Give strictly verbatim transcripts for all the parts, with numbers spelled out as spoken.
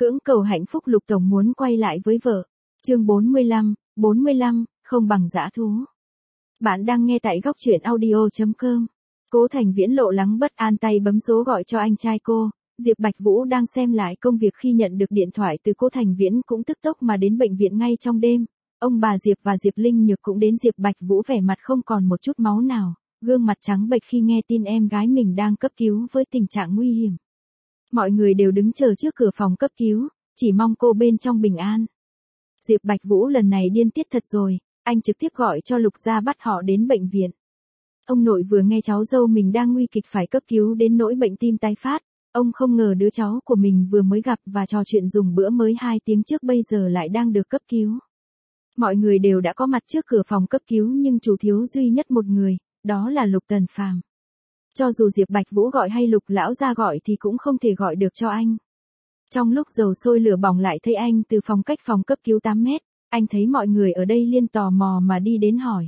Cưỡng cầu hạnh phúc Lục Tổng muốn quay lại với vợ. Chương bốn mươi lăm, bốn mươi lăm, không bằng dã thú. Bạn đang nghe tại góc truyện audio chấm com. Cố Thành Viễn lộ lắng bất an tay bấm số gọi cho anh trai cô. Diệp Bạch Vũ đang xem lại công việc khi nhận được điện thoại từ Cố Thành Viễn cũng tức tốc mà đến bệnh viện ngay trong đêm. Ông bà Diệp và Diệp Linh Nhược cũng đến. Diệp Bạch Vũ vẻ mặt không còn một chút máu nào, gương mặt trắng bệch khi nghe tin em gái mình đang cấp cứu với tình trạng nguy hiểm. Mọi người đều đứng chờ trước cửa phòng cấp cứu, chỉ mong cô bên trong bình an. Diệp Bạch Vũ lần này điên tiết thật rồi, anh trực tiếp gọi cho Lục gia bắt họ đến bệnh viện. Ông nội vừa nghe cháu dâu mình đang nguy kịch phải cấp cứu đến nỗi bệnh tim tái phát, ông không ngờ đứa cháu của mình vừa mới gặp và trò chuyện dùng bữa mới hai tiếng trước bây giờ lại đang được cấp cứu. Mọi người đều đã có mặt trước cửa phòng cấp cứu nhưng chủ thiếu duy nhất một người, đó là Lục Tần Phàm. Cho dù Diệp Bạch Vũ gọi hay Lục lão gia gọi thì cũng không thể gọi được cho anh. Trong lúc dầu sôi lửa bỏng lại thấy anh từ phòng cách phòng cấp cứu tám mét, anh thấy mọi người ở đây liên tò mò mà đi đến hỏi.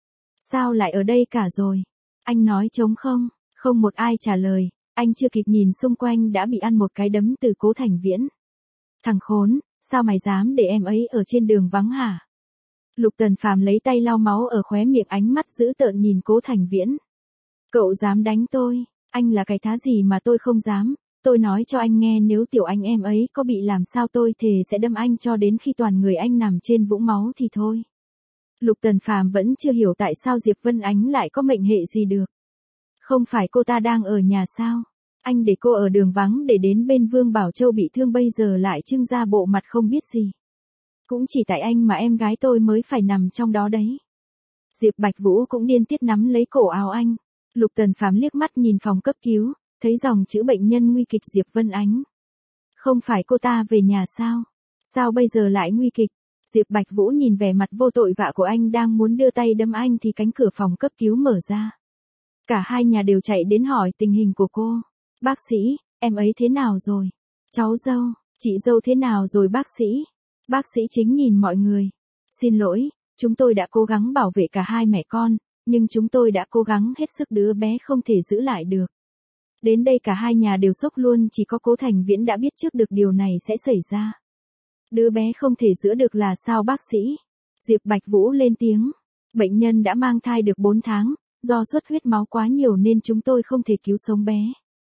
Sao lại ở đây cả rồi? Anh nói trống không, không một ai trả lời, anh chưa kịp nhìn xung quanh đã bị ăn một cái đấm từ Cố Thành Viễn. Thằng khốn, sao mày dám để em ấy ở trên đường vắng hả? Lục Tần Phàm lấy tay lau máu ở khóe miệng, ánh mắt dữ tợn nhìn Cố Thành Viễn. Cậu dám đánh tôi, anh là cái thá gì mà tôi không dám, tôi nói cho anh nghe nếu tiểu anh em ấy có bị làm sao tôi thề sẽ đâm anh cho đến khi toàn người anh nằm trên vũng máu thì thôi. Lục Tần Phàm vẫn chưa hiểu tại sao Diệp Vân Ánh lại có mệnh hệ gì được. Không phải cô ta đang ở nhà sao? Anh để cô ở đường vắng để đến bên Vương Bảo Châu bị thương bây giờ lại trưng ra bộ mặt không biết gì. Cũng chỉ tại anh mà em gái tôi mới phải nằm trong đó đấy. Diệp Bạch Vũ cũng điên tiết nắm lấy cổ áo anh. Lục Tần Phàm liếc mắt nhìn phòng cấp cứu, thấy dòng chữ bệnh nhân nguy kịch Diệp Vân Ánh. Không phải cô ta về nhà sao? Sao bây giờ lại nguy kịch? Diệp Bạch Vũ nhìn vẻ mặt vô tội vạ của anh đang muốn đưa tay đâm anh thì cánh cửa phòng cấp cứu mở ra. Cả hai nhà đều chạy đến hỏi tình hình của cô. Bác sĩ, em ấy thế nào rồi? Cháu dâu, chị dâu thế nào rồi bác sĩ? Bác sĩ chính nhìn mọi người. Xin lỗi, chúng tôi đã cố gắng bảo vệ cả hai mẹ con, nhưng chúng tôi đã cố gắng hết sức đứa bé không thể giữ lại được. Đến đây cả hai nhà đều sốc luôn, chỉ có Cố Thành Viễn đã biết trước được điều này sẽ xảy ra. Đứa bé không thể giữ được là sao bác sĩ? Diệp Bạch Vũ lên tiếng. Bệnh nhân đã mang thai được bốn tháng, do xuất huyết máu quá nhiều nên chúng tôi không thể cứu sống bé.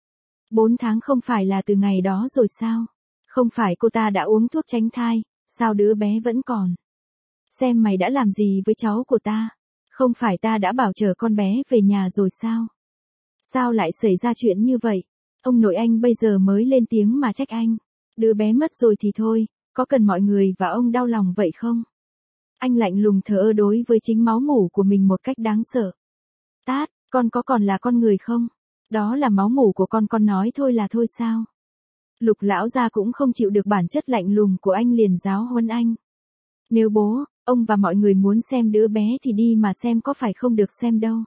bốn tháng không phải là từ ngày đó rồi sao? Không phải cô ta đã uống thuốc tránh thai, sao đứa bé vẫn còn? Xem mày đã làm gì với cháu của ta? Không phải ta đã bảo chờ con bé về nhà rồi sao? Sao lại xảy ra chuyện như vậy? Ông nội anh bây giờ mới lên tiếng mà trách anh. Đứa bé mất rồi thì thôi, có cần mọi người và ông đau lòng vậy không? Anh lạnh lùng thờ ơ đối với chính máu mủ của mình một cách đáng sợ. Tát, con có còn là con người không? Đó là máu mủ của con, con nói thôi là thôi sao? Lục lão gia cũng không chịu được bản chất lạnh lùng của anh liền giáo huấn anh. Nếu bố, ông và mọi người muốn xem đứa bé thì đi mà xem, có phải không được xem đâu.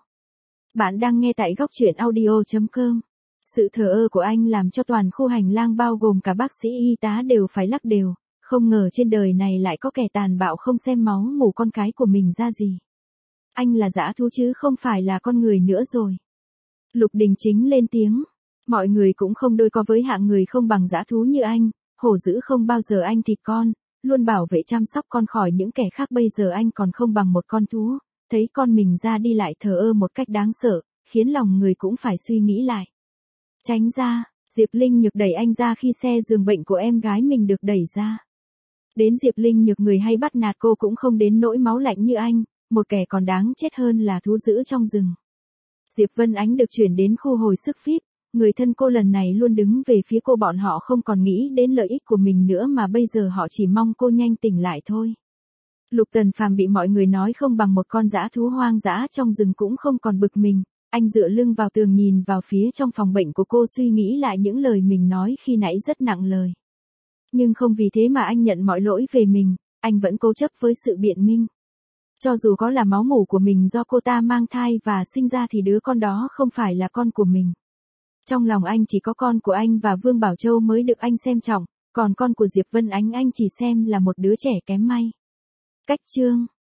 Bạn đang nghe tại góc truyện audio chấm com. Sự thờ ơ của anh làm cho toàn khu hành lang bao gồm cả bác sĩ y tá đều phải lắc đều, không ngờ trên đời này lại có kẻ tàn bạo không xem máu mủ con cái của mình ra gì. Anh là dã thú chứ không phải là con người nữa rồi. Lục Đình Chính lên tiếng. Mọi người cũng không đôi co với hạng người không bằng dã thú như anh, hổ dữ không bao giờ anh thịt con, luôn bảo vệ chăm sóc con khỏi những kẻ khác, bây giờ anh còn không bằng một con thú, thấy con mình ra đi lại thờ ơ một cách đáng sợ, khiến lòng người cũng phải suy nghĩ lại. Tránh ra, Diệp Linh Nhược đẩy anh ra khi xe giường bệnh của em gái mình được đẩy ra. Đến Diệp Linh Nhược người hay bắt nạt cô cũng không đến nỗi máu lạnh như anh, một kẻ còn đáng chết hơn là thú dữ trong rừng. Diệp Vân Ánh được chuyển đến khu hồi sức víp, người thân cô lần này luôn đứng về phía cô, bọn họ không còn nghĩ đến lợi ích của mình nữa mà bây giờ họ chỉ mong cô nhanh tỉnh lại thôi. Lục Tần Phàm bị mọi người nói không bằng một con dã thú hoang dã trong rừng cũng không còn bực mình, anh dựa lưng vào tường nhìn vào phía trong phòng bệnh của cô, suy nghĩ lại những lời mình nói khi nãy rất nặng lời. Nhưng không vì thế mà anh nhận mọi lỗi về mình, anh vẫn cố chấp với sự biện minh. Cho dù có là máu mủ của mình do cô ta mang thai và sinh ra thì đứa con đó không phải là con của mình. Trong lòng anh chỉ có con của anh và Vương Bảo Châu mới được anh xem trọng, còn con của Diệp Vân Ánh anh chỉ xem là một đứa trẻ kém may. Cách chương